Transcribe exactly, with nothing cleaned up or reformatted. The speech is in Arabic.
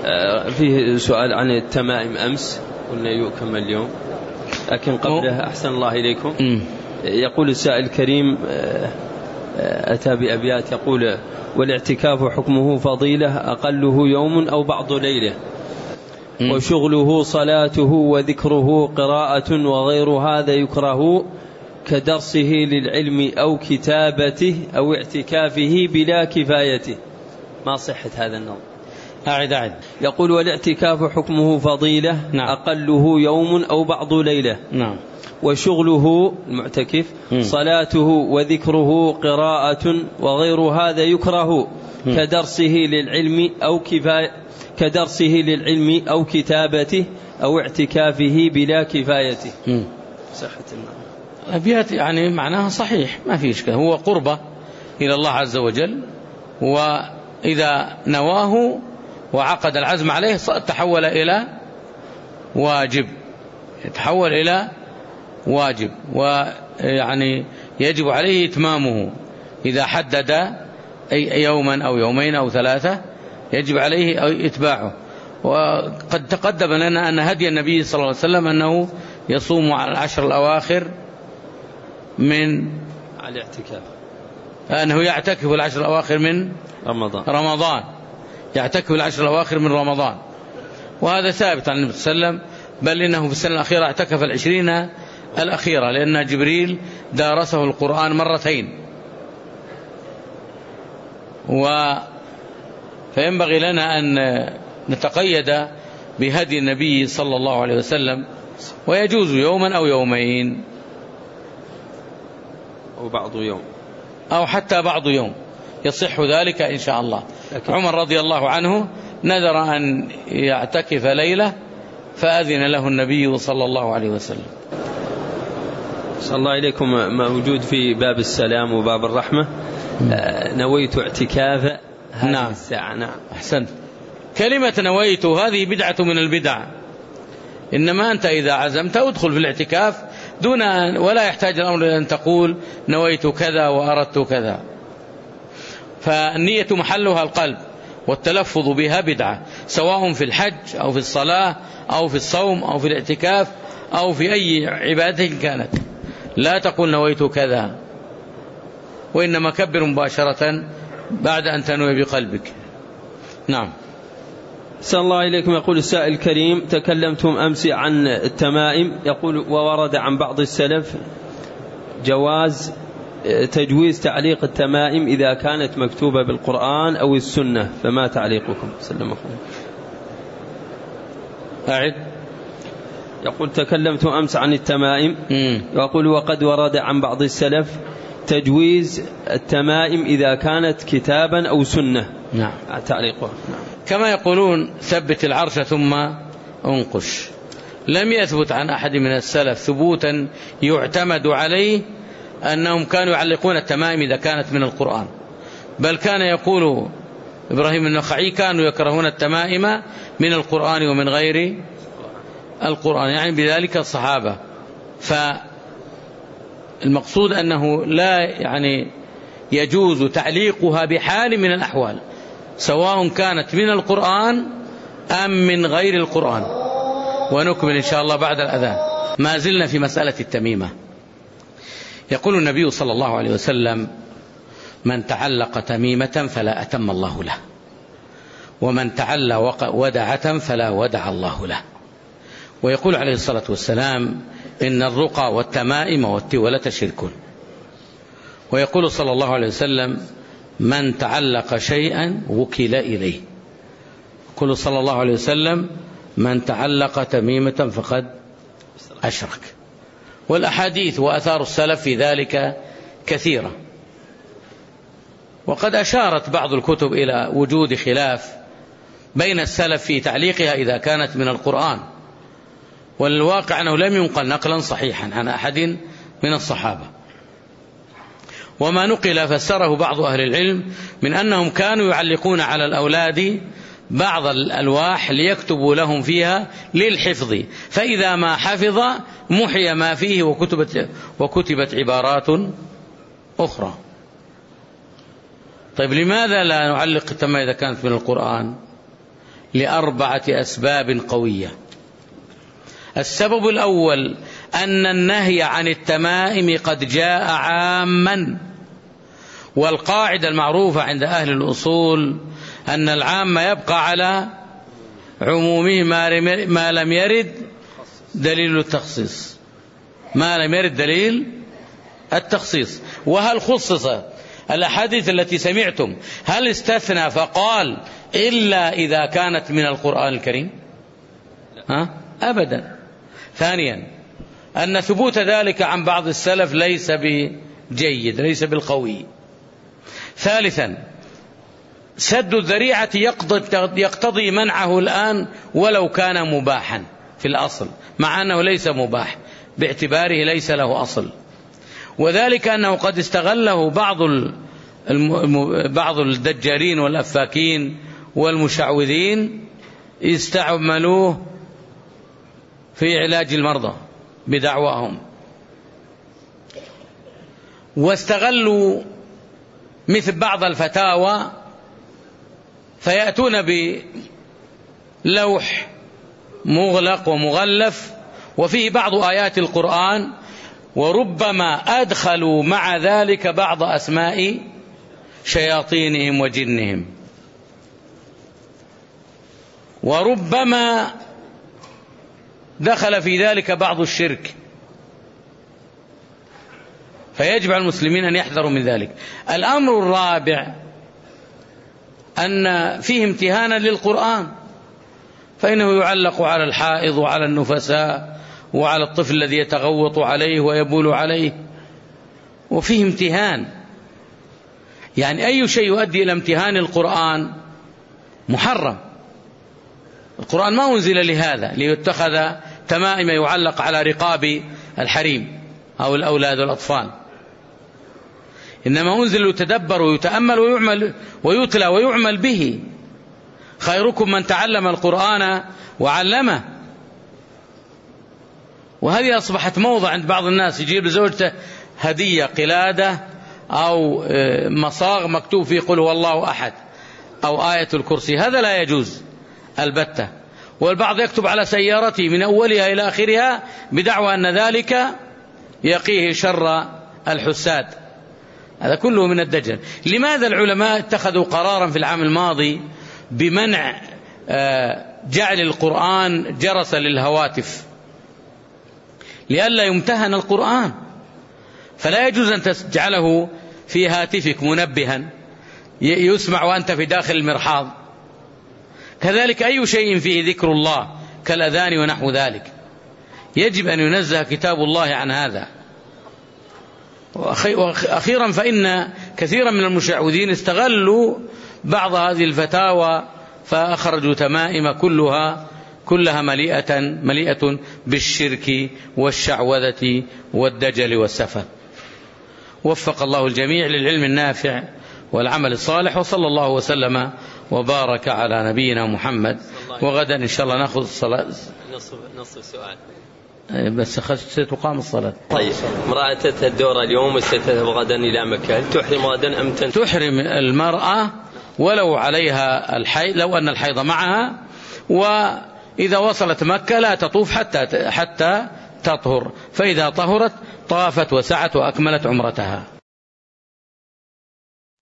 فيه سؤال عن التمائم أمس قلنا يكمل اليوم، لكن قبلها أحسن الله إليكم. يقول السائل الكريم أتى بأبيات يقول: والاعتكاف حكمه فضيلة أقله يوم أو بعض ليلة، وشغله صلاته وذكره قراءة، وغير هذا يكره كدرسه للعلم أو كتابته أو اعتكافه بلا كفايته. ما صحة هذا النظم؟ أعد أعد. يقول: والاعتكاف حكمه فضيلة. نعم. أقله يوم أو بعض ليلة. نعم. وشغله المعتكف صلاته وذكره قراءة، وغير هذا يكره م. كدرسه للعلم أو كفاية كدرسه للعلم أو كتابته أو اعتكافه بلا كفايته. م. صحة المعنى. أبيات يعني معناها صحيح، ما في إشكال، هو قربة إلى الله عز وجل، وإذا نواه وعقد العزم عليه تحول إلى واجب، يتحول إلى واجب، ويعني يجب عليه إتمامه. إذا حدد أي يوما أو يومين أو ثلاثة يجب عليه إتباعه. وقد تقدم لنا أن هدي النبي صلى الله عليه وسلم أنه يصوم على العشر الأواخر من الاعتكاف، أنه يعتكف العشر الأواخر من رمضان رمضان يعتكف العشر الأواخر من رمضان، وهذا ثابت عن النبي صلى الله عليه وسلم، بل إنه في السنة الأخيرة اعتكف العشرين الأخيرة، لأن جبريل دارسه القرآن مرتين. و فينبغي لنا أن نتقيد بهدي النبي صلى الله عليه وسلم، ويجوز يوما أو يومين أو بعض يوم أو حتى بعض يوم، يصح ذلك إن شاء الله. عمر رضي الله عنه نذر أن يعتكف ليلة فأذن له النبي صلى الله عليه وسلم. صلى الله إليكم. موجود في باب السلام وباب الرحمة نويت اعتكاف هذه نعم. الساعة. نعم أحسنت. كلمة نويت هذه بدعة من البدع، إنما أنت إذا عزمت أدخل في الاعتكاف دون أن ولا يحتاج الأمر أن تقول نويت كذا وأردت كذا. فالنية محلها القلب، والتلفظ بها بدعة، سواء في الحج أو في الصلاة أو في الصوم أو في الاعتكاف أو في أي عبادة كانت. لا تقول نويت كذا، وإنما كبر مباشرة بعد أن تنوي بقلبك. نعم. صلى الله إليكم. يقول السائل الكريم: تكلمتم أمس عن التمائم، يقول: وورد عن بعض السلف جواز تجويز تعليق التمائم إذا كانت مكتوبة بالقرآن أو السنة، فما تعليقكم؟ سلمكم. أعد. يقول: تكلمت أمس عن التمائم، يقول: وقد ورد عن بعض السلف تجويز التمائم إذا كانت كتابا أو سنة. نعم. تعليقه. نعم. كما يقولون ثبت العرش ثم انقش. لم يثبت عن أحد من السلف ثبوتا يعتمد عليه أنهم كانوا يعلقون التمائم إذا كانت من القرآن، بل كان يقول إبراهيم النخعي كانوا يكرهون التمائم من القرآن ومن غير القرآن، يعني بذلك الصحابة. فالمقصود أنه لا يعني يجوز تعليقها بحال من الأحوال، سواء كانت من القرآن أم من غير القرآن. ونكمل إن شاء الله بعد الأذان. ما زلنا في مسألة التميمة. يقول النبي صلى الله عليه وسلم: من تعلق تميمة فلا أتم الله له، ومن تعلق ودعة فلا ودع الله له. ويقول عليه الصلاة والسلام: إن الرقى والتمائم والتولة شرك. ويقول صلى الله عليه وسلم: من تعلق شيئا وكل إليه. يقول صلى الله عليه وسلم: من تعلق تميمة فقد أشرك. والأحاديث وأثار السلف في ذلك كثيرة، وقد أشارت بعض الكتب إلى وجود خلاف بين السلف في تعليقها إذا كانت من القرآن، والواقع أنه لم ينقل نقلا صحيحا عن أحد من الصحابة. وما نقل فسره بعض أهل العلم من أنهم كانوا يعلقون على الأولاد بعض الألواح ليكتبوا لهم فيها للحفظ، فإذا ما حفظ محي ما فيه وكتبت, وكتبت عبارات أخرى. طيب لماذا لا نعلق التمائم إذا كانت من القرآن؟ لأربعة أسباب قوية. السبب الأول أن النهي عن التمائم قد جاء عاما، والقاعدة المعروفة عند أهل الأصول أن العام يبقى على عمومه ما لم يرد دليل التخصيص، ما لم يرد دليل التخصيص. وهل خصص الأحاديث التي سمعتم هل استثنى فقال إلا إذا كانت من القرآن الكريم؟ ها؟ أبدا. ثانيا أن ثبوت ذلك عن بعض السلف ليس بجيد، ليس بالقوي. ثالثا سد الذريعة يقتضي منعه الآن ولو كان مباحا في الأصل، مع أنه ليس مباح باعتباره ليس له أصل، وذلك أنه قد استغله بعض بعض الدجالين والأفاكين والمشعوذين، استعملوه في علاج المرضى بدعواهم، واستغلوا مثل بعض الفتاوى فيأتون بلوح مغلق ومغلف وفيه بعض آيات القرآن، وربما أدخلوا مع ذلك بعض أسماء شياطينهم وجنهم، وربما دخل في ذلك بعض الشرك، فيجب على المسلمين أن يحذروا من ذلك. الأمر الرابع أن فيه امتهانا للقرآن، فإنه يعلق على الحائض وعلى النفساء وعلى الطفل الذي يتغوط عليه ويبول عليه، وفيه امتهان. يعني أي شيء يؤدي إلى امتهان القرآن محرم. القرآن ما أنزل لهذا ليتخذ تمائم يعلق على رقاب الحريم أو الأولاد والأطفال، إنما أنزل يتدبر ويتأمل ويعمل ويتلى ويعمل به. خيركم من تعلم القرآن وعلمه. وهذه أصبحت موضة عند بعض الناس، يجيب لزوجته هدية قلادة أو مصاغ مكتوب فيه قل هو الله أحد أو آية الكرسي، هذا لا يجوز البتة. والبعض يكتب على سيارته من أولها إلى آخرها بدعوى أن ذلك يقيه شر الحساد، هذا كله من الدجل. لماذا العلماء اتخذوا قرارا في العام الماضي بمنع جعل القرآن جرسا للهواتف؟ لئلا يمتهن القرآن، فلا يجوز أن تجعله في هاتفك منبها يسمع وأنت في داخل المرحاض. كذلك أي شيء فيه ذكر الله كالأذان ونحو ذلك يجب أن ينزه كتاب الله عن هذا. وأخيرا فإن كثيرا من المشعوذين استغلوا بعض هذه الفتاوى فأخرجوا تمائم كلها كلها مليئة مليئة بالشرك والشعوذة والدجل والسفه. وفق الله الجميع للعلم النافع والعمل الصالح، وصلى الله وسلم وبارك على نبينا محمد. وغدا إن شاء الله نأخذ الصلاة نصف نصف سؤال بس ستقام الصلاة. طيب امرأة الدورة اليوم وستذهب غدا إلى مكة، هل تحرم غدا أم تنتهي؟ تحرم المرأة ولو عليها الحيض، لو أن الحيض معها، وإذا وصلت مكة لا تطوف حتى حتى تطهر، فإذا طهرت طافت وسعت وأكملت عمرتها.